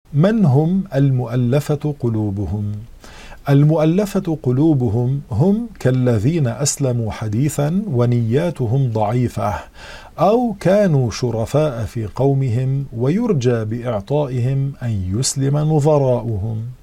من هم المؤلفة قلوبهم؟ المؤلفة قلوبهم هم كالذين أسلموا حديثا ونياتهم ضعيفة، أو كانوا شرفاء في قومهم ويرجى بإعطائهم أن يسلم نظراؤهم.